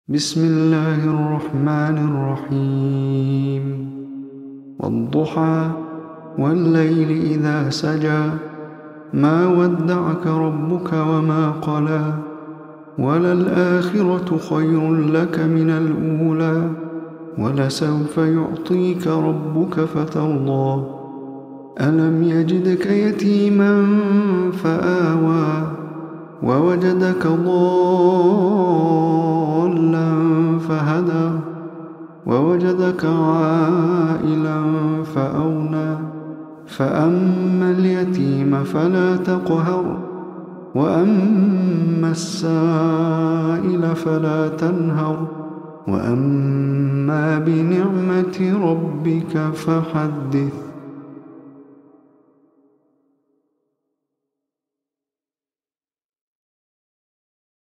بسم الله الرحمن الرحيم والضحى والليل إذا سجى ما ودعك ربك وما قلى وللآخرة خير لك من الأولى ولسوف يعطيك ربك فترضى ألم يجدك يتيما فآوى ووجدك ضالا فهدى ووجدك عائلا فأغنى فأما اليتيم فلا تقهر وأما السائل فلا تنهر وأما بنعمة ربك فحدث.